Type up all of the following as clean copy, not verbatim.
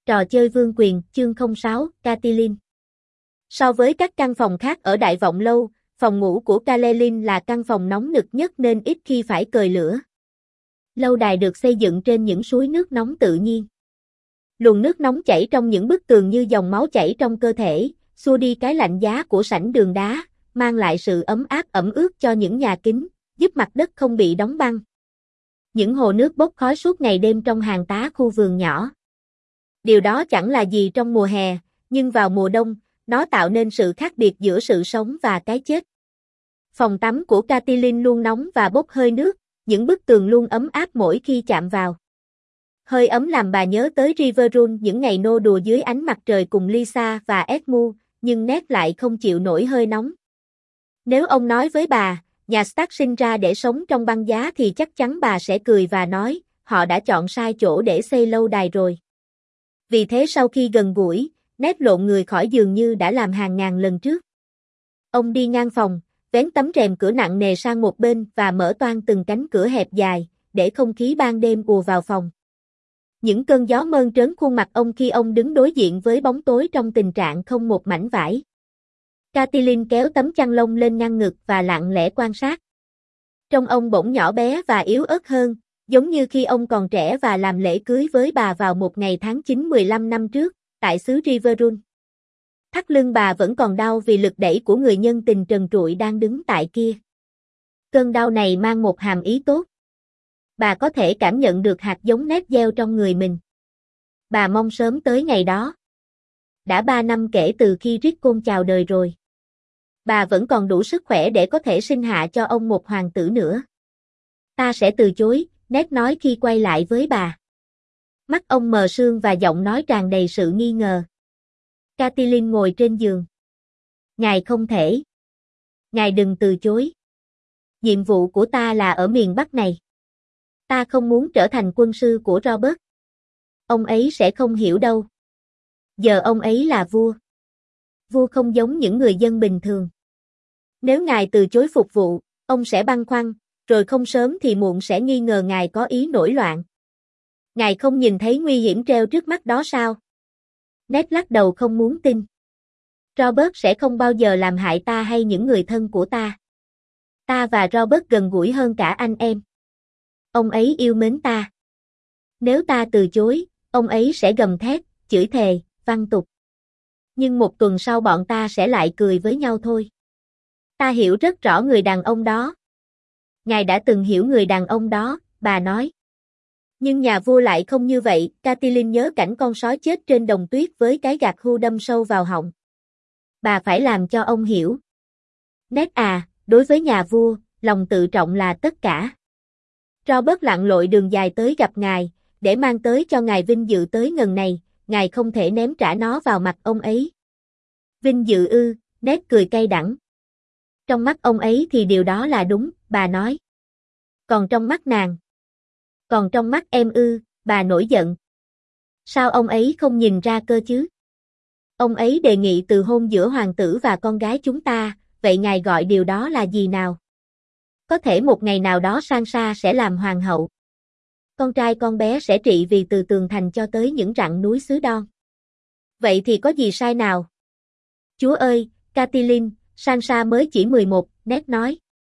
Trò chơi vương quyền, chương 06, Catelyn. So với các căn phòng khác ở Đại Vọng Lâu, phòng ngủ của Catelyn là căn phòng nóng nực nhất nên ít khi phải cời lửa. Lâu đài được xây dựng trên những suối nước nóng tự nhiên. Luồng nước nóng chảy trong những bức tường như dòng máu chảy trong cơ thể, xua đi cái lạnh giá của sảnh đường đá, mang lại sự ấm áp ẩm ướt cho những nhà kính, giúp mặt đất không bị đóng băng. Những hồ nước bốc khói suốt ngày đêm trong hàng tá khu vườn nhỏ. Điều đó chẳng là gì trong mùa hè, nhưng vào mùa đông, nó tạo nên sự khác biệt giữa sự sống và cái chết. Phòng tắm của Catelyn luôn nóng và bốc hơi nước, những bức tường luôn ấm áp mỗi khi chạm vào. Hơi ấm làm bà nhớ tới Riverrun những ngày nô đùa dưới ánh mặt trời cùng Lysa và Edmund, nhưng Ned lại không chịu nổi hơi nóng. Nếu ông nói với bà, nhà Stark sinh ra để sống trong băng giá thì chắc chắn bà sẽ cười và nói, họ đã chọn sai chỗ để xây lâu đài rồi. Vì thế sau khi gần gũi, Ned lộn người khỏi giường như đã làm hàng ngàn lần trước. Ông đi ngang phòng, vén tấm rèm cửa nặng nề sang một bên và mở toang từng cánh cửa hẹp dài, để không khí ban đêm ùa vào phòng. Những cơn gió mơn trớn khuôn mặt ông khi ông đứng đối diện với bóng tối trong tình trạng không một mảnh vải. Catelyn kéo tấm chăn lông lên ngăn ngực và lặng lẽ quan sát. Trông ông bỗng nhỏ bé và yếu ớt hơn, giống như khi ông còn trẻ và làm lễ cưới với bà vào một ngày tháng 9 15 năm trước, tại xứ Riverrun. Thắt lưng bà vẫn còn đau vì lực đẩy của người nhân tình trần trụi đang đứng tại kia. Cơn đau này mang một hàm ý tốt. Bà có thể cảm nhận được hạt giống nếp gieo trong người mình. Bà mong sớm tới ngày đó. Đã 3 năm kể từ khi Rickon chào đời rồi. Bà vẫn còn đủ sức khỏe để có thể sinh hạ cho ông một hoàng tử nữa. Ta sẽ từ chối, Ned nói khi quay lại với bà. Mắt ông mờ sương và giọng nói tràn đầy sự nghi ngờ. Catelyn ngồi trên giường. Ngài không thể. Ngài đừng từ chối. Nhiệm vụ của ta là ở miền Bắc này. Ta không muốn trở thành quân sư của Robert. Ông ấy sẽ không hiểu đâu. Giờ ông ấy là vua. Vua không giống những người dân bình thường. Nếu ngài từ chối phục vụ, ông sẽ băn khoăn, rồi không sớm thì muộn sẽ nghi ngờ ngài có ý nổi loạn. Ngài không nhìn thấy nguy hiểm treo trước mắt đó sao? Ned lắc đầu không muốn tin. Robert sẽ không bao giờ làm hại ta hay những người thân của ta. Ta và Robert gần gũi hơn cả anh em. Ông ấy yêu mến ta. Nếu ta từ chối, ông ấy sẽ gầm thét, chửi thề, văn tục. Nhưng một tuần sau bọn ta sẽ lại cười với nhau thôi. Ta hiểu rất rõ người đàn ông đó. Ngài đã từng hiểu người đàn ông đó, bà nói. Nhưng nhà vua lại không như vậy, Catelyn nhớ cảnh con sói chết trên đồng tuyết với cái gạt hưu đâm sâu vào họng. Bà phải làm cho ông hiểu. Ned à, đối với nhà vua, lòng tự trọng là tất cả. Robert lặn lội đường dài tới gặp ngài, để mang tới cho ngài vinh dự tới ngần này, ngài không thể ném trả nó vào mặt ông ấy. Vinh dự ư, Ned cười cay đắng. Trong mắt ông ấy thì điều đó là đúng, bà nói. Còn trong mắt nàng? Còn trong mắt em ư, bà nổi giận. Sao ông ấy không nhìn ra cơ chứ? Ông ấy đề nghị từ hôn giữa hoàng tử và con gái chúng ta, vậy ngài gọi điều đó là gì nào? Có thể một ngày nào đó Sansa sẽ làm hoàng hậu. Con trai con bé sẽ trị vì từ tường thành cho tới những rặng núi xứ Don. Vậy thì có gì sai nào? Chúa ơi, Catelyn, Sansa mới chỉ 11, Ned nói.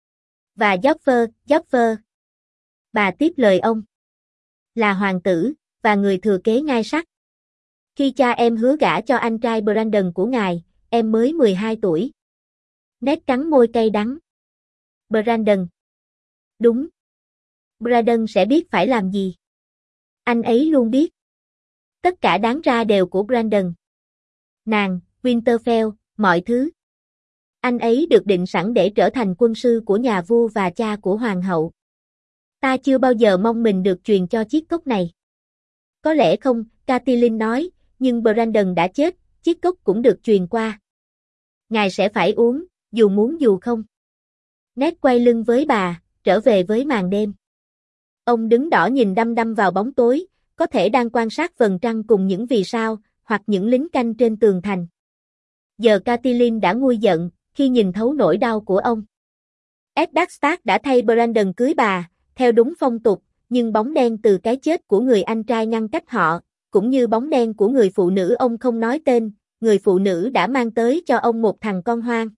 Và Joffrey. Bà tiếp lời ông. Là hoàng tử, và người thừa kế ngai sắc. Khi cha em hứa gả cho anh trai Brandon của ngài, em mới 12 tuổi. Ned cắn môi cay đắng. Brandon. Đúng. Brandon sẽ biết phải làm gì. Anh ấy luôn biết. Tất cả đáng ra đều của Brandon. Nàng, Winterfell, mọi thứ. Anh ấy được định sẵn để trở thành quân sư của nhà vua và cha của hoàng hậu. Ta chưa bao giờ mong mình được truyền cho chiếc cốc này. Có lẽ không, Catelyn nói, nhưng Brandon đã chết, chiếc cốc cũng được truyền qua. Ngài sẽ phải uống, dù muốn dù không. Ned quay lưng với bà, trở về với màn đêm. Ông đứng đỏ nhìn đăm đăm vào bóng tối, có thể đang quan sát vầng trăng cùng những vì sao, hoặc những lính canh trên tường thành. Giờ Catelyn đã nguôi giận, khi nhìn thấu nỗi đau của ông. Eddard Stark đã thay Brandon cưới bà, theo đúng phong tục, nhưng bóng đen từ cái chết của người anh trai ngăn cách họ, cũng như bóng đen của người phụ nữ ông không nói tên, người phụ nữ đã mang tới cho ông một thằng con hoang.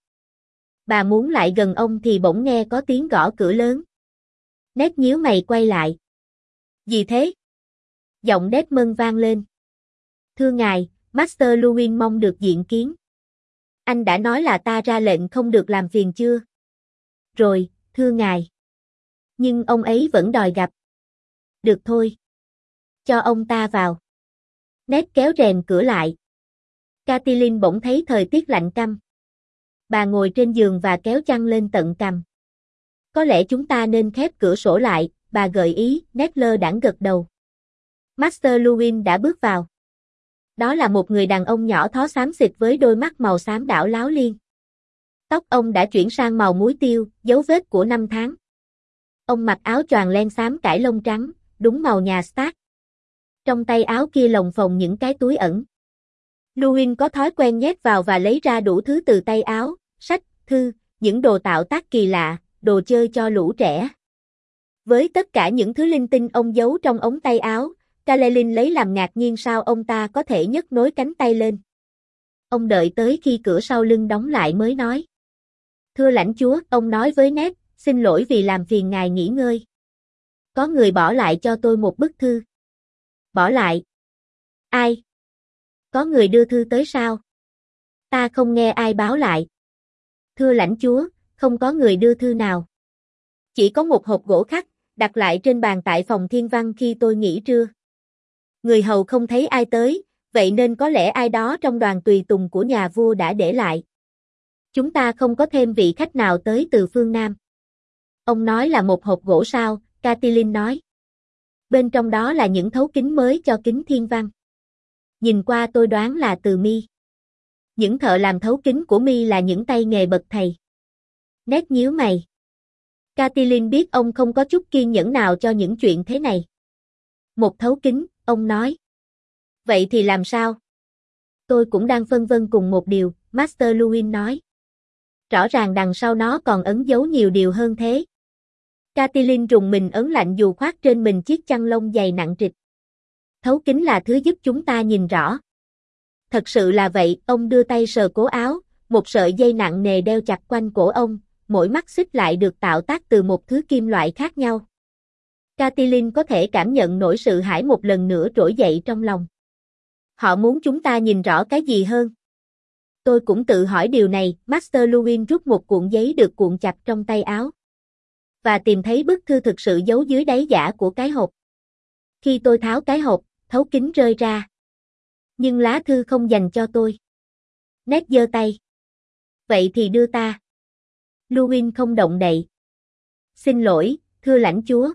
Bà muốn lại gần ông thì bỗng nghe có tiếng gõ cửa lớn. Ned nhíu mày quay lại. Gì thế? Giọng Desmond vang lên. Thưa ngài, Master Luwin mong được diện kiến. Anh đã nói là ta ra lệnh không được làm phiền chưa? Rồi, thưa ngài. Nhưng ông ấy vẫn đòi gặp. Được thôi. Cho ông ta vào. Ned kéo rèm cửa lại. Catelyn bỗng thấy thời tiết lạnh căm. Bà ngồi trên giường và kéo chăn lên tận cằm. Có lẽ chúng ta nên khép cửa sổ lại, bà gợi ý, Ned lơ đãng gật đầu. Master Luwin đã bước vào. Đó là một người đàn ông nhỏ thó xám xịt với đôi mắt màu xám đảo láo liên. Tóc ông đã chuyển sang màu muối tiêu, dấu vết của năm tháng. Ông mặc áo choàng len xám cải lông trắng, đúng màu nhà Stark. Trong tay áo kia lồng phồng những cái túi ẩn. Luwin có thói quen nhét vào và lấy ra đủ thứ từ tay áo, sách, thư, những đồ tạo tác kỳ lạ, đồ chơi cho lũ trẻ. Với tất cả những thứ linh tinh ông giấu trong ống tay áo, Catelyn lấy làm ngạc nhiên sao ông ta có thể nhấc nối cánh tay lên. Ông đợi tới khi cửa sau lưng đóng lại mới nói. Thưa lãnh chúa, ông nói với Ned, xin lỗi vì làm phiền ngài nghỉ ngơi. Có người bỏ lại cho tôi một bức thư. Bỏ lại? Ai? Có người đưa thư tới sao? Ta không nghe ai báo lại. Thưa lãnh chúa, không có người đưa thư nào. Chỉ có một hộp gỗ khắc, đặt lại trên bàn tại phòng thiên văn khi tôi nghỉ trưa. Người hầu không thấy ai tới, vậy nên có lẽ ai đó trong đoàn tùy tùng của nhà vua đã để lại. Chúng ta không có thêm vị khách nào tới từ phương Nam. Ông nói là một hộp gỗ sao, Catelyn nói. Bên trong đó là những thấu kính mới cho kính thiên văn. Nhìn qua tôi đoán là từ Mi. Những thợ làm thấu kính của Mi là những tay nghề bậc thầy. Ned nhíu mày. Catelyn biết ông không có chút kiên nhẫn nào cho những chuyện thế này. Một thấu kính, ông nói. Vậy thì làm sao? Tôi cũng đang phân vân cùng một điều, Master Luwin nói. Rõ ràng đằng sau nó còn ẩn giấu nhiều điều hơn thế. Catelyn rùng mình ớn lạnh dù khoác trên mình chiếc chăn lông dày nặng trịch. Thấu kính là thứ giúp chúng ta nhìn rõ. Thật sự là vậy, ông đưa tay sờ cố áo, một sợi dây nặng nề đeo chặt quanh cổ ông, mỗi mắt xích lại được tạo tác từ một thứ kim loại khác nhau. Catelyn có thể cảm nhận nỗi sợ hãi một lần nữa trỗi dậy trong lòng. Họ muốn chúng ta nhìn rõ cái gì hơn? Tôi cũng tự hỏi điều này, Master Luwin rút một cuộn giấy được cuộn chặt trong tay áo. Và tìm thấy bức thư thực sự giấu dưới đáy giả của cái hộp. Khi tôi tháo cái hộp, thấu kính rơi ra. Nhưng lá thư không dành cho tôi. Ned giơ tay. Vậy thì đưa ta. Luwin không động đậy. Xin lỗi, thưa lãnh chúa.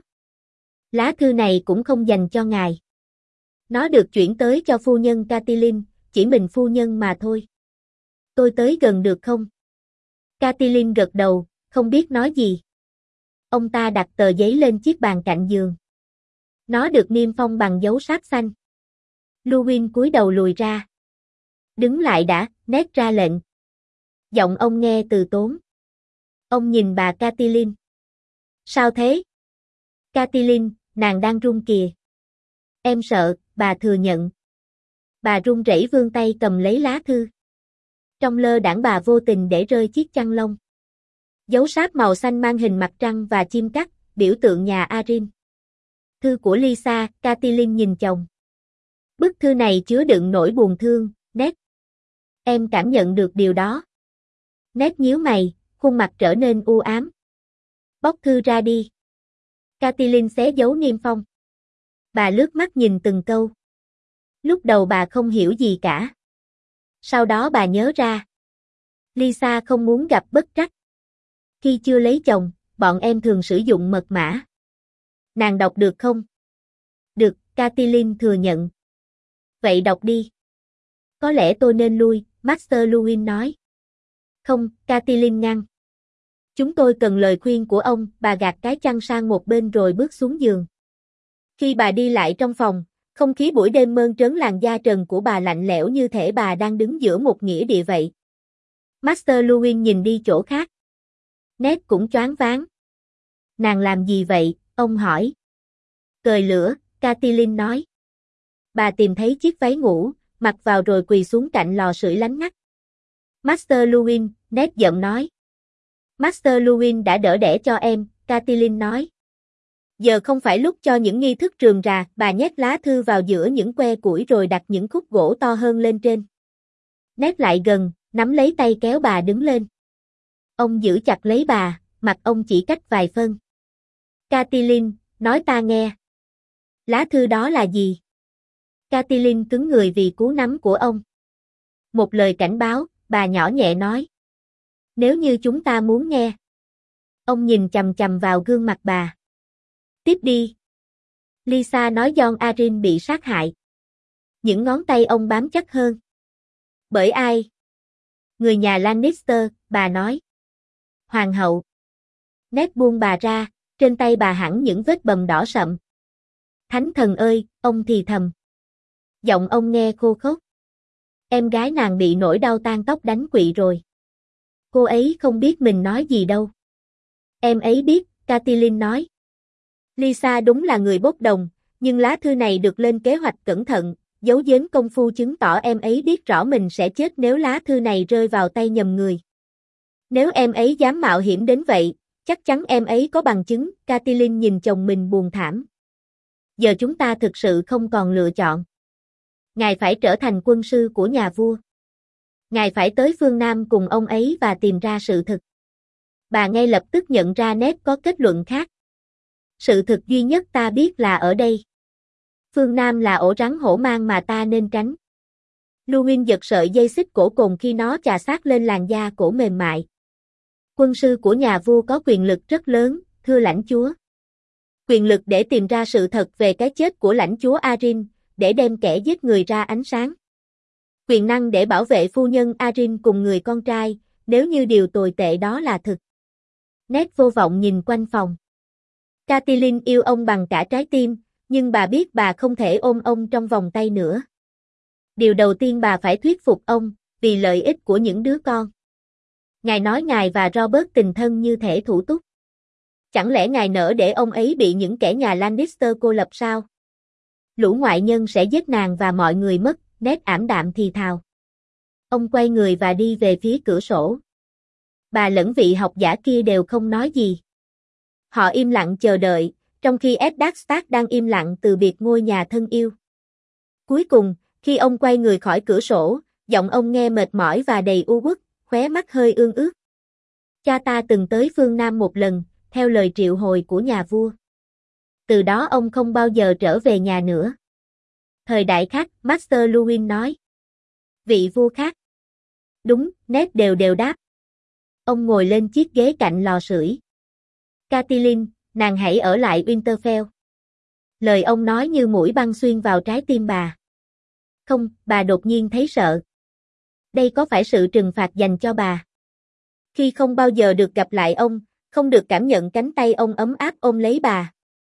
Lá thư này cũng không dành cho ngài. Nó được chuyển tới cho phu nhân Catelyn, chỉ mình phu nhân mà thôi. Tôi tới gần được không? Catelyn gật đầu, không biết nói gì. Ông ta đặt tờ giấy lên chiếc bàn cạnh giường. Nó được niêm phong bằng dấu sáp xanh. Luwin cúi đầu lùi ra. Đứng lại đã, Ned ra lệnh. Giọng ông nghe từ tốn. Ông nhìn bà Catelyn. Sao thế? Catelyn, nàng đang run kìa. Em sợ, bà thừa nhận. Bà run rẩy vươn tay cầm lấy lá thư. Trong lơ đãng bà vô tình để rơi chiếc chăn lông. Dấu sáp màu xanh mang hình mặt trăng và chim cắt, biểu tượng nhà Arryn. Thư của Lysa, Catelyn nhìn chồng. Bức thư này chứa đựng nỗi buồn thương, Ned. Em cảm nhận được điều đó. Ned nhíu mày, khuôn mặt trở nên u ám. Bóc thư ra đi. Catelyn xé dấu niêm phong. Bà lướt mắt nhìn từng câu. Lúc đầu bà không hiểu gì cả. Sau đó bà nhớ ra. Lysa không muốn gặp bất trắc. Khi chưa lấy chồng, bọn em thường sử dụng mật mã. Nàng đọc được không? Được, Catelyn thừa nhận. Vậy đọc đi. Có lẽ tôi nên lui, Master Luwin nói. Không, Catelyn ngăn. Chúng tôi cần lời khuyên của ông, bà gạt cái chăn sang một bên rồi bước xuống giường. Khi bà đi lại trong phòng, không khí buổi đêm mơn trớn làn da trần của bà lạnh lẽo như thể bà đang đứng giữa một nghĩa địa vậy. Master Luwin nhìn đi chỗ khác. Ned cũng choáng váng. Nàng làm gì vậy, ông hỏi. Cời lửa, Catelyn nói. Bà tìm thấy chiếc váy ngủ, mặc vào rồi quỳ xuống cạnh lò sưởi lánh ngắt. Master Luwin, Ned giận nói. Master Luwin đã đỡ đẻ cho em, Catelyn nói. Giờ không phải lúc cho những nghi thức rườm rà, bà nhét lá thư vào giữa những que củi rồi đặt những khúc gỗ to hơn lên trên. Ned lại gần, nắm lấy tay kéo bà đứng lên. Ông giữ chặt lấy bà, mặt ông chỉ cách vài phân. Catelyn, nói ta nghe. Lá thư đó là gì? Catelyn cứng người vì cú nắm của ông. Một lời cảnh báo, bà nhỏ nhẹ nói. Nếu như chúng ta muốn nghe. Ông nhìn chằm chằm vào gương mặt bà. Tiếp đi. Lisa nói Jon Arryn bị sát hại. Những ngón tay ông bám chắc hơn. Bởi ai? Người nhà Lannister, bà nói. Hoàng hậu. Ned buông bà ra, trên tay bà hẳn những vết bầm đỏ sậm. Thánh thần ơi, ông thì thầm. Giọng ông nghe khô khốc. Em gái nàng bị nỗi đau tan tóc đánh quỵ rồi. Cô ấy không biết mình nói gì đâu. Em ấy biết, Catelyn nói. Lisa đúng là người bốc đồng, nhưng lá thư này được lên kế hoạch cẩn thận, giấu giếm công phu chứng tỏ em ấy biết rõ mình sẽ chết nếu lá thư này rơi vào tay nhầm người. Nếu em ấy dám mạo hiểm đến vậy, chắc chắn em ấy có bằng chứng, Catelyn nhìn chồng mình buồn thảm. Giờ chúng ta thực sự không còn lựa chọn. Ngài phải trở thành quân sư của nhà vua. Ngài phải tới phương Nam cùng ông ấy và tìm ra sự thực. Bà ngay lập tức nhận ra Ned có kết luận khác. Sự thực duy nhất ta biết là ở đây. Phương Nam là ổ rắn hổ mang mà ta nên tránh. Luwin giật sợi dây xích cổ cồn khi nó chà sát lên làn da cổ mềm mại. Quân sư của nhà vua có quyền lực rất lớn, thưa lãnh chúa. Quyền lực để tìm ra sự thật về cái chết của lãnh chúa Arryn, để đem kẻ giết người ra ánh sáng. Quyền năng để bảo vệ phu nhân Arryn cùng người con trai, nếu như điều tồi tệ đó là thực. Ned vô vọng nhìn quanh phòng. Catelyn yêu ông bằng cả trái tim, nhưng bà biết bà không thể ôm ông trong vòng tay nữa. Điều đầu tiên bà phải thuyết phục ông, vì lợi ích của những đứa con. Ngài nói ngài và Robert tình thân như thể thủ túc. Chẳng lẽ ngài nỡ để ông ấy bị những kẻ nhà Lannister cô lập sao? Lũ ngoại nhân sẽ giết nàng và mọi người mất, Ned ảm đạm thì thào. Ông quay người và đi về phía cửa sổ. Bà lẫn vị học giả kia đều không nói gì. Họ im lặng chờ đợi, trong khi Eddard Stark đang im lặng từ biệt ngôi nhà thân yêu. Cuối cùng, khi ông quay người khỏi cửa sổ, giọng ông nghe mệt mỏi và đầy u uất, khóe mắt hơi ương ướt. Cha ta từng tới phương Nam một lần, theo lời triệu hồi của nhà vua. Từ đó ông không bao giờ trở về nhà nữa. Thời đại khác, Master Luwin nói. Vị vua khác. Đúng, Ned đều đáp. Ông ngồi lên chiếc ghế cạnh lò sưởi. Catelyn, nàng hãy ở lại Winterfell. Lời ông nói như mũi băng xuyên vào trái tim bà. Không, bà đột nhiên thấy sợ. Đây có phải sự trừng phạt dành cho bà? Khi không bao giờ được gặp lại ông, không được cảm nhận cánh tay ông ấm áp ôm lấy bà.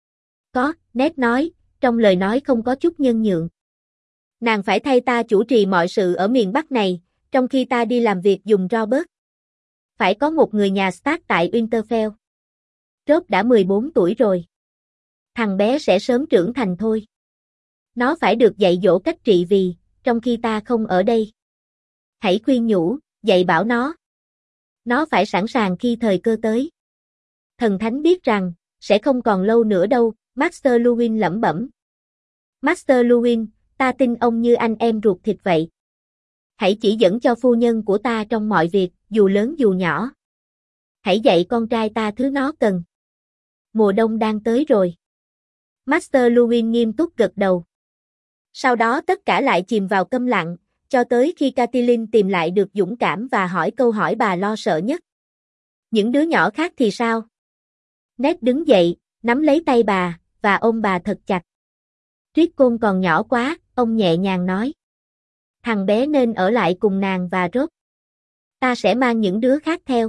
Có, Ned nói, trong lời nói không có chút nhân nhượng. Nàng phải thay ta chủ trì mọi sự ở miền Bắc này, trong khi ta đi làm việc dùng Robert. Phải có một người nhà Stark tại Winterfell. Robb đã 14 tuổi rồi. Thằng bé sẽ sớm trưởng thành thôi. Nó phải được dạy dỗ cách trị vì, trong khi ta không ở đây. Hãy khuyên nhủ, dạy bảo nó. Nó phải sẵn sàng khi thời cơ tới. Thần thánh biết rằng, sẽ không còn lâu nữa đâu, Master Luwin lẩm bẩm. Master Luwin, ta tin ông như anh em ruột thịt vậy. Hãy chỉ dẫn cho phu nhân của ta trong mọi việc, dù lớn dù nhỏ. Hãy dạy con trai ta thứ nó cần. Mùa đông đang tới rồi. Master Luwin nghiêm túc gật đầu. Sau đó tất cả lại chìm vào câm lặng, cho tới khi Catelyn tìm lại được dũng cảm và hỏi câu hỏi bà lo sợ nhất. Những đứa nhỏ khác thì sao? Ned đứng dậy, nắm lấy tay bà, và ôm bà thật chặt. Rickon còn nhỏ quá, ông nhẹ nhàng nói. Thằng bé nên ở lại cùng nàng và Robb. Ta sẽ mang những đứa khác theo.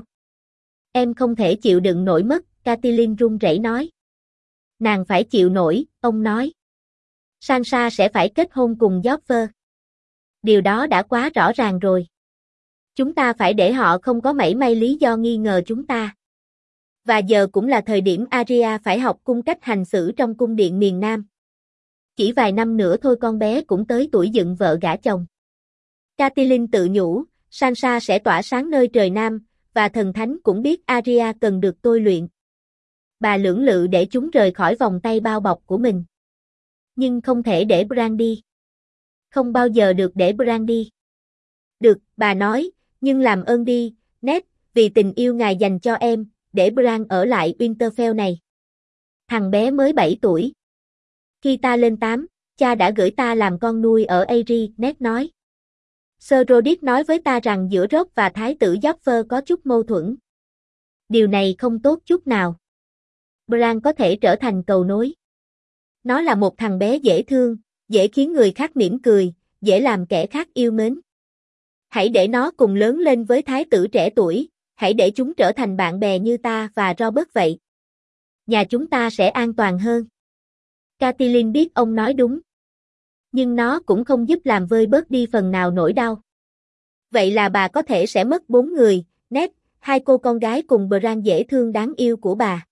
Em không thể chịu đựng nổi mất, Catelyn run rẩy nói. Nàng phải chịu nổi, ông nói. Sansa sẽ phải kết hôn cùng Joffrey. Điều đó đã quá rõ ràng rồi. Chúng ta phải để họ không có mảy may lý do nghi ngờ chúng ta. Và giờ cũng là thời điểm Arya phải học cung cách hành xử trong cung điện miền Nam. Chỉ vài năm nữa thôi con bé cũng tới tuổi dựng vợ gả chồng. Catelyn tự nhủ, Sansa sẽ tỏa sáng nơi trời Nam, và thần thánh cũng biết Arya cần được tôi luyện. Bà lưỡng lự để chúng rời khỏi vòng tay bao bọc của mình. Nhưng không thể để Bran đi. Không bao giờ được để Bran đi. Được, bà nói, nhưng làm ơn đi, Ned, vì tình yêu ngài dành cho em, để Bran ở lại Winterfell này. Thằng bé mới 7 tuổi. Khi ta lên 8, cha đã gửi ta làm con nuôi ở Aerie, Ned nói. Sir Rodrik nói với ta rằng giữa Robb và Thái tử Joffrey có chút mâu thuẫn. Điều này không tốt chút nào. Bran có thể trở thành cầu nối. Nó là một thằng bé dễ thương, dễ khiến người khác mỉm cười, dễ làm kẻ khác yêu mến. Hãy để nó cùng lớn lên với thái tử trẻ tuổi, hãy để chúng trở thành bạn bè như ta và Robert vậy. Nhà chúng ta sẽ an toàn hơn. Catelyn biết ông nói đúng. Nhưng nó cũng không giúp làm vơi bớt đi phần nào nỗi đau. Vậy là bà có thể sẽ mất 4 người, Ned, 2 cô con gái cùng Bran dễ thương đáng yêu của bà.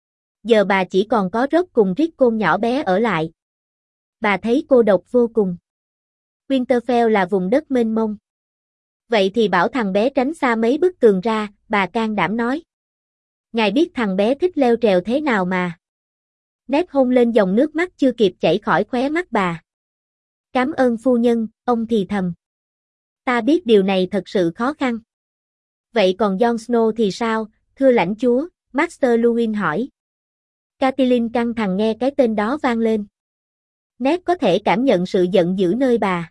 Giờ bà chỉ còn có Robb cùng Rickon nhỏ bé ở lại. Bà thấy cô độc vô cùng. Winterfell là vùng đất mênh mông. Vậy thì bảo thằng bé tránh xa mấy bức tường ra, bà can đảm nói. Ngài biết thằng bé thích leo trèo thế nào mà. Ned hôn lên dòng nước mắt chưa kịp chảy khỏi khóe mắt bà. Cảm ơn phu nhân, ông thì thầm. Ta biết điều này thật sự khó khăn. Vậy còn Jon Snow thì sao, thưa lãnh chúa, Master Luwin hỏi. Catelyn căng thẳng nghe cái tên đó vang lên. Ned có thể cảm nhận sự giận dữ nơi bà.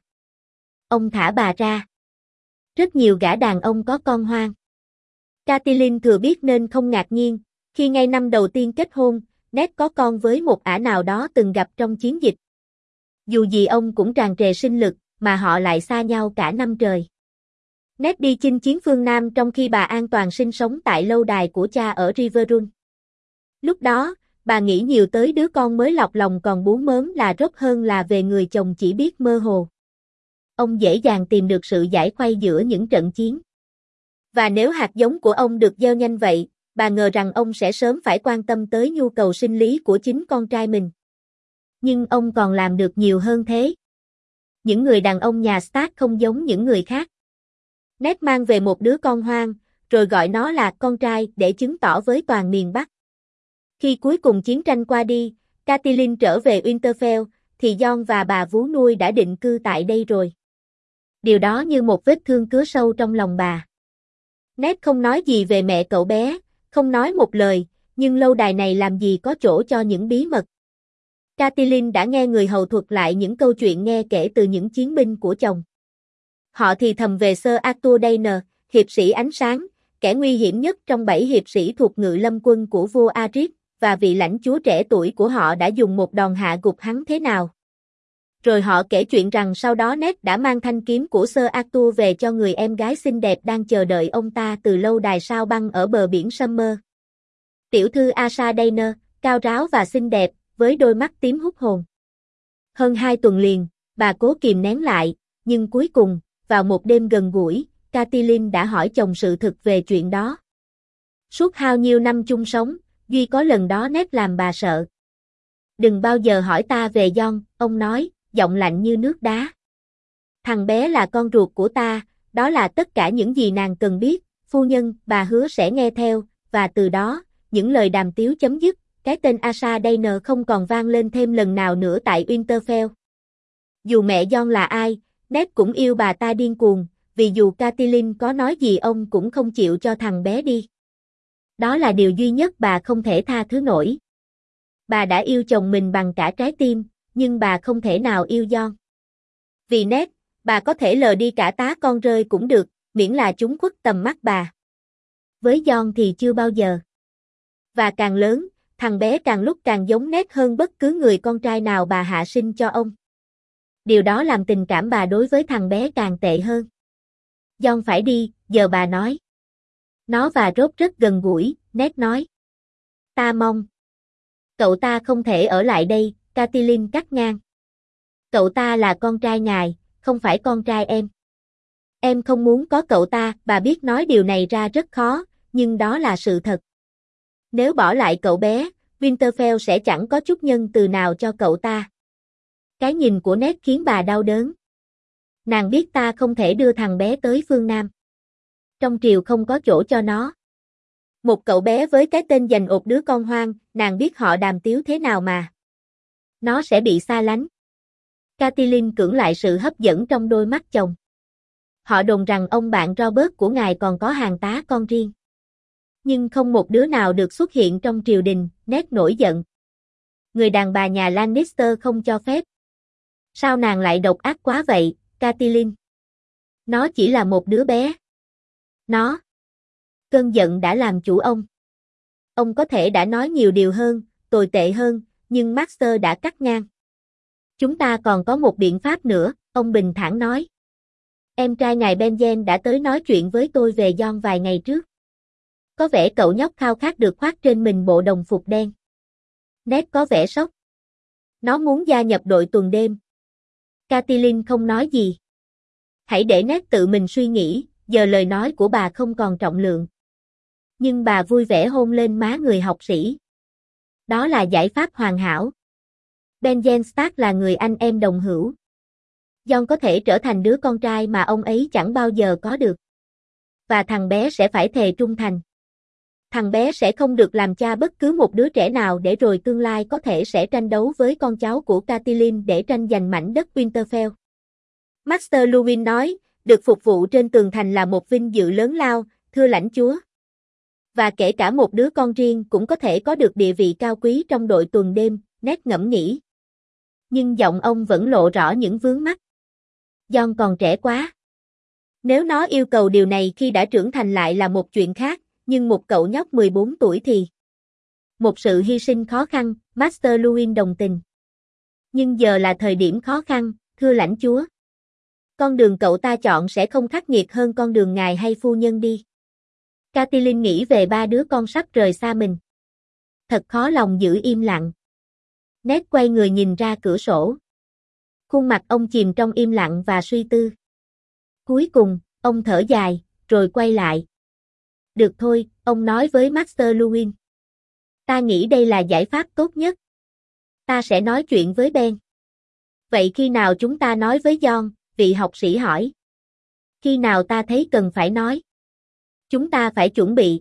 Ông thả bà ra. Rất nhiều gã đàn ông có con hoang. Catelyn thừa biết nên không ngạc nhiên, khi ngay năm đầu tiên kết hôn, Ned có con với một ả nào đó từng gặp trong chiến dịch. Dù gì ông cũng tràn trề sinh lực, mà họ lại xa nhau cả năm trời. Ned đi chinh chiến phương Nam trong khi bà an toàn sinh sống tại lâu đài của cha ở Riverrun. Lúc đó, bà nghĩ nhiều tới đứa con mới lọt lòng còn bú mớm là Robb hơn là về người chồng chỉ biết mơ hồ. Ông dễ dàng tìm được sự giải khuây giữa những trận chiến. Và nếu hạt giống của ông được gieo nhanh vậy, bà ngờ rằng ông sẽ sớm phải quan tâm tới nhu cầu sinh lý của chính con trai mình. Nhưng ông còn làm được nhiều hơn thế. Những người đàn ông nhà Stark không giống những người khác. Ned mang về một đứa con hoang, rồi gọi nó là con trai để chứng tỏ với toàn miền Bắc. Khi cuối cùng chiến tranh qua đi, Catelyn trở về Winterfell, thì Jon và bà vú nuôi đã định cư tại đây rồi. Điều đó như một vết thương cứa sâu trong lòng bà. Ned không nói gì về mẹ cậu bé, không nói một lời, nhưng lâu đài này làm gì có chỗ cho những bí mật. Catelyn đã nghe người hầu thuật lại những câu chuyện nghe kể từ những chiến binh của chồng. Họ thì thầm về Sir Arthur Dayne, hiệp sĩ ánh sáng, kẻ nguy hiểm nhất trong 7 hiệp sĩ thuộc ngự lâm quân của vua Arys, và vị lãnh chúa trẻ tuổi của họ đã dùng một đòn hạ gục hắn thế nào. Rồi họ kể chuyện rằng sau đó Ned đã mang thanh kiếm của Sir Arthur về cho người em gái xinh đẹp đang chờ đợi ông ta từ lâu đài sao băng ở bờ biển Summer. Tiểu thư Asha Dayne, cao ráo và xinh đẹp, với đôi mắt tím hút hồn. Hơn 2 tuần liền, bà cố kìm nén lại, nhưng cuối cùng, vào một đêm gần gũi, Catelyn đã hỏi chồng sự thực về chuyện đó. Suốt bao nhiêu năm chung sống, duy có lần đó Ned làm bà sợ. Đừng bao giờ hỏi ta về Jon, ông nói, giọng lạnh như nước đá. Thằng bé là con ruột của ta, đó là tất cả những gì nàng cần biết, phu nhân, bà hứa sẽ nghe theo, và từ đó, những lời đàm tiếu chấm dứt, cái tên Asha Dayne không còn vang lên thêm lần nào nữa tại Winterfell. Dù mẹ Jon là ai, Ned cũng yêu bà ta điên cuồng, vì dù Catelyn có nói gì ông cũng không chịu cho thằng bé đi. Đó là điều duy nhất bà không thể tha thứ nổi. Bà đã yêu chồng mình bằng cả trái tim, nhưng bà không thể nào yêu Jon. Vì Ned, bà có thể lờ đi cả tá con rơi cũng được, miễn là chúng khuất tầm mắt bà. Với Jon thì chưa bao giờ. Và càng lớn, thằng bé càng lúc càng giống Ned hơn bất cứ người con trai nào bà hạ sinh cho ông. Điều đó làm tình cảm bà đối với thằng bé càng tệ hơn. Jon phải đi, giờ bà nói. Nó và Robb rất gần gũi, Ned nói. Ta mong. Cậu ta không thể ở lại đây, Catelyn cắt ngang. Cậu ta là con trai ngài, không phải con trai em. Em không muốn có cậu ta, bà biết nói điều này ra rất khó, nhưng đó là sự thật. Nếu bỏ lại cậu bé, Winterfell sẽ chẳng có chút nhân từ nào cho cậu ta. Cái nhìn của Ned khiến bà đau đớn. Nàng biết ta không thể đưa thằng bé tới phương Nam. Trong triều không có chỗ cho nó. Một cậu bé với cái tên dành ột đứa con hoang, nàng biết họ đàm tiếu thế nào mà. Nó sẽ bị xa lánh. Catelyn cưỡng lại sự hấp dẫn trong đôi mắt chồng. Họ đồn rằng ông bạn Robert của ngài còn có hàng tá con riêng. Nhưng không một đứa nào được xuất hiện trong triều đình, Ned nổi giận. Người đàn bà nhà Lannister không cho phép. Sao nàng lại độc ác quá vậy, Catelyn? Nó chỉ là một đứa bé. Nó. Cơn giận đã làm chủ ông. Ông có thể đã nói nhiều điều hơn, tồi tệ hơn, nhưng Master đã cắt ngang. Chúng ta còn có một biện pháp nữa, ông bình thản nói. Em trai ngài Benjen đã tới nói chuyện với tôi về Jon vài ngày trước. Có vẻ cậu nhóc khao khát được khoác trên mình bộ đồng phục đen. Ned có vẻ sốc. Nó muốn gia nhập đội tuần đêm. Catelyn không nói gì. Hãy để Ned tự mình suy nghĩ, giờ lời nói của bà không còn trọng lượng. Nhưng bà vui vẻ hôn lên má người học sĩ. Đó là giải pháp hoàn hảo. Benjen Stark là người anh em đồng hữu. Jon có thể trở thành đứa con trai mà ông ấy chẳng bao giờ có được. Và thằng bé sẽ phải thề trung thành. Thằng bé sẽ không được làm cha bất cứ một đứa trẻ nào để rồi tương lai có thể sẽ tranh đấu với con cháu của Catelyn để tranh giành mảnh đất Winterfell. Master Luwin nói, được phục vụ trên tường thành là một vinh dự lớn lao, thưa lãnh chúa. Và kể cả một đứa con riêng cũng có thể có được địa vị cao quý trong đội tuần đêm, Ned ngẫm nghĩ. Nhưng giọng ông vẫn lộ rõ những vướng mắc. Jon còn trẻ quá. Nếu nó yêu cầu điều này khi đã trưởng thành lại là một chuyện khác, nhưng một cậu nhóc 14 tuổi thì... Một sự hy sinh khó khăn, Master Luwin đồng tình. Nhưng giờ là thời điểm khó khăn, thưa lãnh chúa. Con đường cậu ta chọn sẽ không khắc nghiệt hơn con đường ngài hay phu nhân đi. Catelyn nghĩ về ba đứa con sắp rời xa mình. Thật khó lòng giữ im lặng. Ned quay người nhìn ra cửa sổ. Khuôn mặt ông chìm trong im lặng và suy tư. Cuối cùng, ông thở dài, rồi quay lại. Được thôi, ông nói với Master Luwin. Ta nghĩ đây là giải pháp tốt nhất. Ta sẽ nói chuyện với Ben. Vậy khi nào chúng ta nói với Jon? Vị học sĩ hỏi. Khi nào ta thấy cần phải nói? Chúng ta phải chuẩn bị.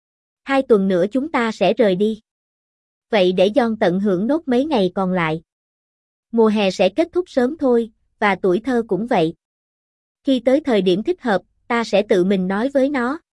2 tuần nữa chúng ta sẽ rời đi. Vậy để Jon tận hưởng nốt mấy ngày còn lại. Mùa hè sẽ kết thúc sớm thôi, và tuổi thơ cũng vậy. Khi tới thời điểm thích hợp, ta sẽ tự mình nói với nó.